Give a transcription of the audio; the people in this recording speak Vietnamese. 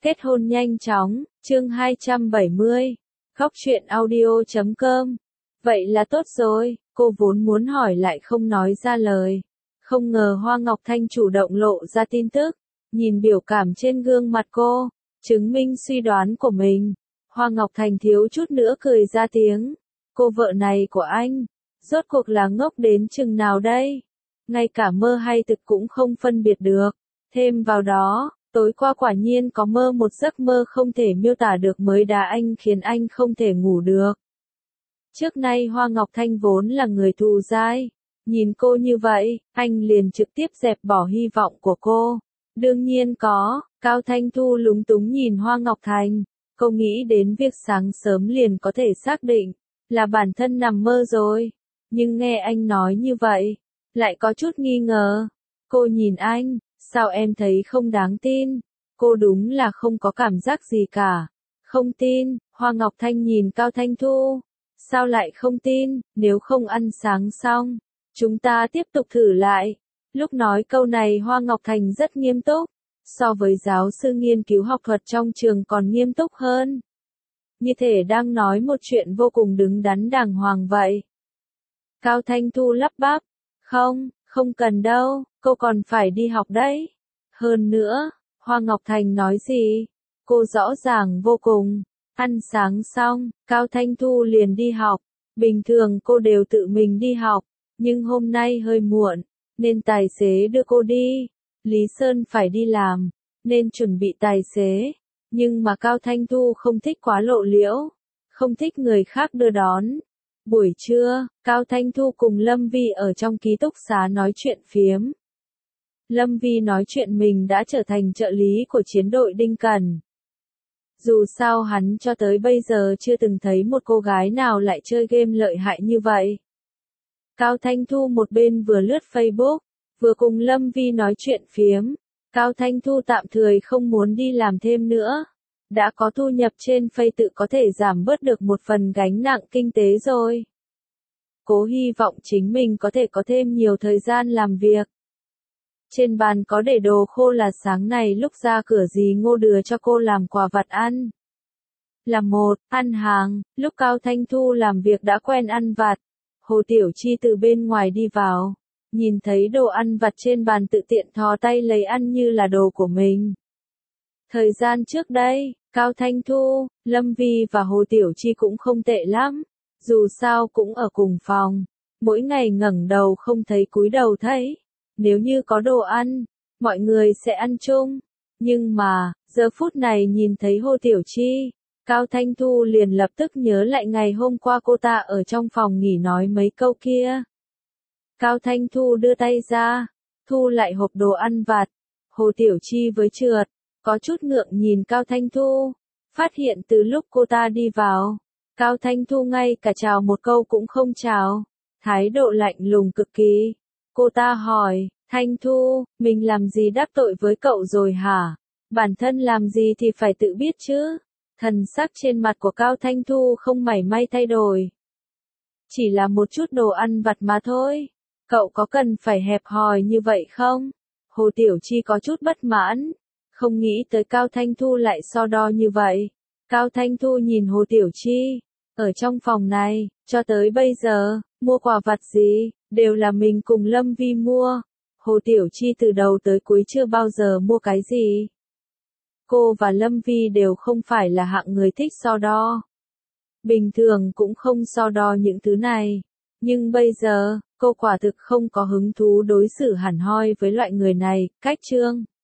Kết hôn nhanh chóng, chương 270. Góc truyện audio.com. Vậy là tốt rồi, cô vốn muốn hỏi lại không nói ra lời. Không ngờ Hoa Ngọc Thanh chủ động lộ ra tin tức. Nhìn biểu cảm trên gương mặt cô, chứng minh suy đoán của mình. Hoa Ngọc Thành thiếu chút nữa cười ra tiếng. Cô vợ này của anh, rốt cuộc là ngốc đến chừng nào đây? Ngay cả mơ hay thực cũng không phân biệt được. Thêm vào đó, tối qua quả nhiên có mơ một giấc mơ không thể miêu tả được mới đá anh khiến anh không thể ngủ được. Trước nay Hoa Ngọc Thanh vốn là người thù dai. Nhìn cô như vậy, anh liền trực tiếp dẹp bỏ hy vọng của cô. Đương nhiên có, Cao Thanh Thu lúng túng nhìn Hoa Ngọc Thành. Cô nghĩ đến việc sáng sớm liền có thể xác định là bản thân nằm mơ rồi. Nhưng nghe anh nói như vậy, lại có chút nghi ngờ. Cô nhìn anh, sao em thấy không đáng tin? Cô đúng là không có cảm giác gì cả. Không tin, Hoa Ngọc Thanh nhìn Cao Thanh Thu. Sao lại không tin, nếu không ăn sáng xong, chúng ta tiếp tục thử lại. Lúc nói câu này Hoa Ngọc Thành rất nghiêm túc, so với giáo sư nghiên cứu học thuật trong trường còn nghiêm túc hơn. Như thể đang nói một chuyện vô cùng đứng đắn đàng hoàng vậy. Cao Thanh Thu lắp bắp, không cần đâu, cô còn phải đi học đấy. Hơn nữa, Hoa Ngọc Thành nói gì? Cô rõ ràng vô cùng. Ăn sáng xong, Cao Thanh Thu liền đi học. Bình thường cô đều tự mình đi học, nhưng hôm nay hơi muộn, nên tài xế đưa cô đi. Lý Sơn phải đi làm, nên chuẩn bị tài xế. Nhưng mà Cao Thanh Thu không thích quá lộ liễu, không thích người khác đưa đón. Buổi trưa, Cao Thanh Thu cùng Lâm Vi ở trong ký túc xá nói chuyện phiếm. Lâm Vi nói chuyện mình đã trở thành trợ lý của chiến đội Đinh Cần. Dù sao hắn cho tới bây giờ chưa từng thấy một cô gái nào lại chơi game lợi hại như vậy. Cao Thanh Thu một bên vừa lướt Facebook, vừa cùng Lâm Vi nói chuyện phiếm. Cao Thanh Thu tạm thời không muốn đi làm thêm nữa. Đã có thu nhập trên Face tự có thể giảm bớt được một phần gánh nặng kinh tế rồi. Cố hy vọng chính mình có thể có thêm nhiều thời gian làm việc. Trên bàn có để đồ khô là sáng này lúc ra cửa dì Ngô đưa cho cô làm quà vặt ăn. Là một, ăn hàng, lúc Cao Thanh Thu làm việc đã quen ăn vặt. Hồ Tiểu Chi từ bên ngoài đi vào, nhìn thấy đồ ăn vặt trên bàn tự tiện thò tay lấy ăn như là đồ của mình. Thời gian trước đây, Cao Thanh Thu, Lâm Vi và Hồ Tiểu Chi cũng không tệ lắm, dù sao cũng ở cùng phòng, mỗi ngày ngẩng đầu không thấy cúi đầu thấy. Nếu như có đồ ăn, mọi người sẽ ăn chung. Nhưng mà, giờ phút này nhìn thấy Hồ Tiểu Chi, Cao Thanh Thu liền lập tức nhớ lại ngày hôm qua cô ta ở trong phòng nghỉ nói mấy câu kia. Cao Thanh Thu đưa tay ra, thu lại hộp đồ ăn vặt. Hồ Tiểu Chi với trượt, có chút ngượng nhìn Cao Thanh Thu. Phát hiện từ lúc cô ta đi vào, Cao Thanh Thu ngay cả chào một câu cũng không chào. Thái độ lạnh lùng cực kỳ. Cô ta hỏi, Thanh Thu, mình làm gì đắc tội với cậu rồi hả? Bản thân làm gì thì phải tự biết chứ. Thần sắc trên mặt của Cao Thanh Thu không mảy may thay đổi. Chỉ là một chút đồ ăn vặt mà thôi. Cậu có cần phải hẹp hòi như vậy không? Hồ Tiểu Chi có chút bất mãn. Không nghĩ tới Cao Thanh Thu lại so đo như vậy. Cao Thanh Thu nhìn Hồ Tiểu Chi. Ở trong phòng này, cho tới bây giờ, mua quà vặt gì, đều là mình cùng Lâm Vi mua. Hồ Tiểu Chi từ đầu tới cuối chưa bao giờ mua cái gì. Cô và Lâm Vi đều không phải là hạng người thích so đo. Bình thường cũng không so đo những thứ này. Nhưng bây giờ, cô quả thực không có hứng thú đối xử hẳn hoi với loại người này. Cách chương